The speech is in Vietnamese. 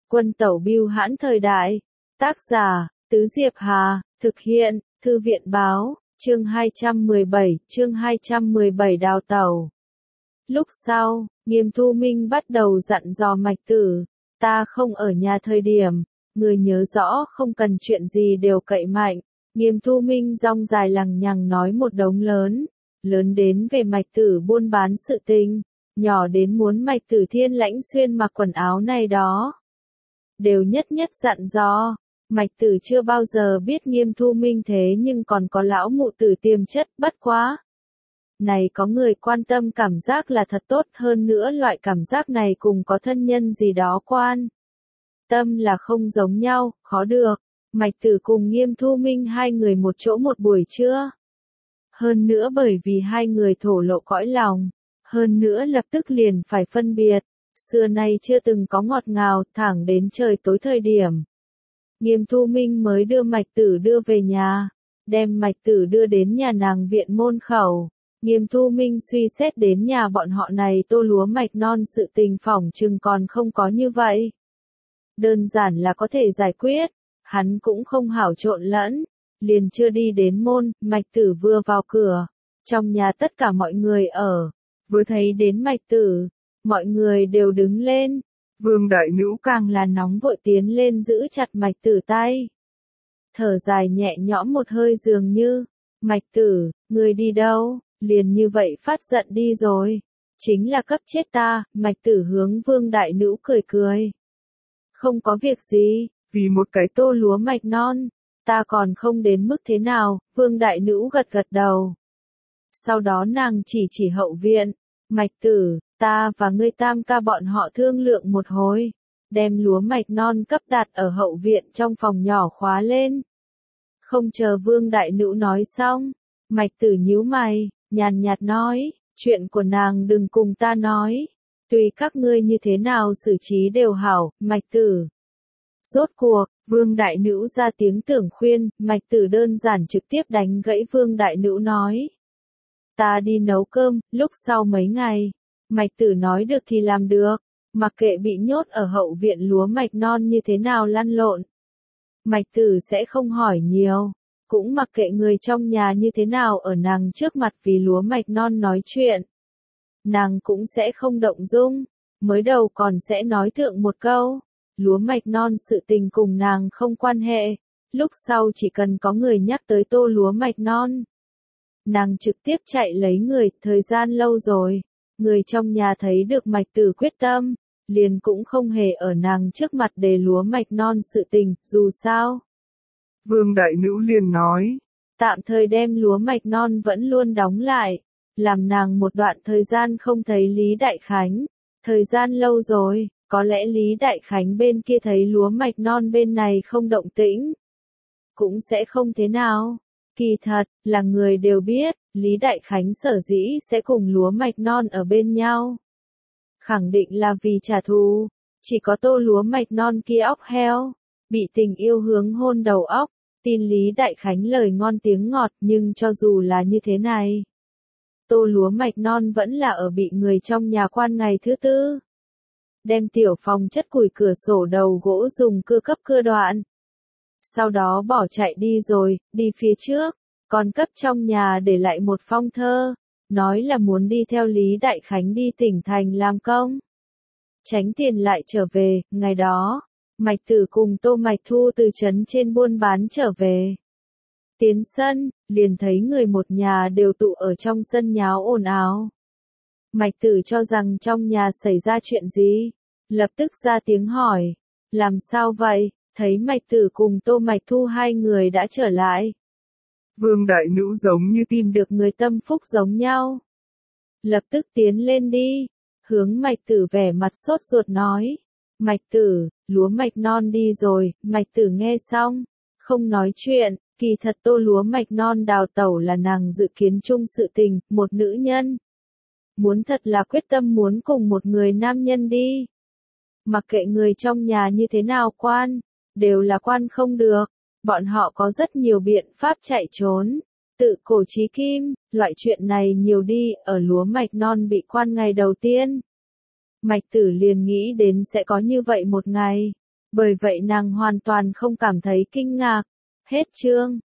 Quân tẩu bưu hãn thời đại. Tác giả, Tứ Diệp Hà, thực hiện, Thư viện báo, chương 217 đào tẩu. Lúc sau, Nghiêm Thu Minh bắt đầu dặn dò Mạch Tử, ta không ở nhà thời điểm, người nhớ rõ không cần chuyện gì đều cậy mạnh. Nghiêm Thu Minh rong dài lằng nhằng nói một đống lớn đến về Mạch Tử buôn bán sự tình, nhỏ đến muốn Mạch Tử thiên lãnh xuyên mặc quần áo này đó. Đều nhất dặn dò, Mạch Tử chưa bao giờ biết Nghiêm Thu Minh thế nhưng còn có lão mụ tử tiềm chất, bất quá. Này có người quan tâm cảm giác là thật tốt, hơn nữa loại cảm giác này cùng có thân nhân gì đó quan tâm là không giống nhau, khó được. Mạch Tử cùng Nghiêm Thu Minh hai người một chỗ một buổi trưa. Hơn nữa bởi vì hai người thổ lộ cõi lòng, hơn nữa lập tức liền phải phân biệt, xưa nay chưa từng có ngọt ngào, thẳng đến trời tối thời điểm. Nghiêm Thu Minh mới đưa Mạch Tử đưa về nhà, đem Mạch Tử đưa đến nhà nàng viện môn khẩu. Nghiêm Thu Minh suy xét đến nhà bọn họ này tô lúa mạch non sự tình phỏng chừng còn không có như vậy. Đơn giản là có thể giải quyết, hắn cũng không hảo trộn lẫn, liền chưa đi đến môn, Mạch Tử vừa vào cửa, trong nhà tất cả mọi người ở, vừa thấy đến Mạch Tử, mọi người đều đứng lên, Vương đại nữ càng là nóng vội tiến lên giữ chặt Mạch Tử tay. Thở dài nhẹ nhõm một hơi dường như, Mạch Tử, ngươi đi đâu? Liền như vậy phát giận đi rồi, chính là cấp chết ta. Mạch Tử hướng Vương đại nữ cười cười. Không có việc gì, vì một cái tô lúa mạch non, ta còn không đến mức thế nào. Vương đại nữ gật đầu. Sau đó nàng chỉ hậu viện, Mạch Tử, ta và ngươi tam ca bọn họ thương lượng một hồi, đem lúa mạch non cấp đặt ở hậu viện trong phòng nhỏ khóa lên. Không chờ Vương đại nữ nói xong, Mạch Tử nhíu mày, nhàn nhạt nói, chuyện của nàng đừng cùng ta nói, tùy các ngươi như thế nào xử trí đều hảo. Mạch Tử. Rốt cuộc, Vương đại nữ ra tiếng tưởng khuyên, Mạch Tử đơn giản trực tiếp đánh gãy Vương đại nữ nói. Ta đi nấu cơm, lúc sau mấy ngày. Mạch Tử nói được thì làm được, mặc kệ bị nhốt ở hậu viện lúa mạch non như thế nào lăn lộn. Mạch Tử sẽ không hỏi nhiều. Cũng mặc kệ người trong nhà như thế nào ở nàng trước mặt vì lúa mạch non nói chuyện. Nàng cũng sẽ không động dung, mới đầu còn sẽ nói thượng một câu, lúa mạch non sự tình cùng nàng không quan hệ, lúc sau chỉ cần có người nhắc tới tô lúa mạch non. Nàng trực tiếp chạy lấy người, thời gian lâu rồi, người trong nhà thấy được Mạch Tử quyết tâm, liền cũng không hề ở nàng trước mặt đề lúa mạch non sự tình, dù sao. Vương đại nữ liền nói, tạm thời đem lúa mạch non vẫn luôn đóng lại, làm nàng một đoạn thời gian không thấy Lý Đại Khánh, thời gian lâu rồi, có lẽ Lý Đại Khánh bên kia thấy lúa mạch non bên này không động tĩnh, cũng sẽ không thế nào. Kỳ thật, là người đều biết, Lý Đại Khánh sở dĩ sẽ cùng lúa mạch non ở bên nhau. Khẳng định là vì trả thù, chỉ có tô lúa mạch non kia óc heo. Bị tình yêu hướng hôn đầu óc, tin Lý Đại Khánh lời ngon tiếng ngọt, nhưng cho dù là như thế này, tô lúa mạch non vẫn là ở bị người trong nhà quan ngày thứ tư. Đem tiểu phòng chất củi cửa sổ đầu gỗ dùng cưa cấp cưa đoạn. Sau đó bỏ chạy đi rồi, đi phía trước, còn cấp trong nhà để lại một phong thơ, nói là muốn đi theo Lý Đại Khánh đi tỉnh thành làm công. Tránh tiền lại trở về, ngày đó. Mạch Tử cùng Tô Mạch Thu từ trấn trên buôn bán trở về. Tiến sân, liền thấy người một nhà đều tụ ở trong sân nháo ồn ào. Mạch Tử cho rằng trong nhà xảy ra chuyện gì, lập tức ra tiếng hỏi, làm sao vậy, thấy Mạch Tử cùng Tô Mạch Thu hai người đã trở lại. Vương đại nữ giống như tìm được người tâm phúc giống nhau. Lập tức tiến lên đi, hướng Mạch Tử vẻ mặt sốt ruột nói. Mạch Tử, lúa mạch non đi rồi. Mạch Tử nghe xong, không nói chuyện, kỳ thật tô lúa mạch non đào tẩu là nàng dự kiến chung sự tình, một nữ nhân. Muốn thật là quyết tâm muốn cùng một người nam nhân đi. Mặc kệ người trong nhà như thế nào quan, đều là quan không được, bọn họ có rất nhiều biện pháp chạy trốn. Tự cổ chí kim, loại chuyện này nhiều đi, ở lúa mạch non bị quan ngày đầu tiên. Mạch Tử liền nghĩ đến sẽ có như vậy một ngày. Bởi vậy nàng hoàn toàn không cảm thấy kinh ngạc. Hết chương.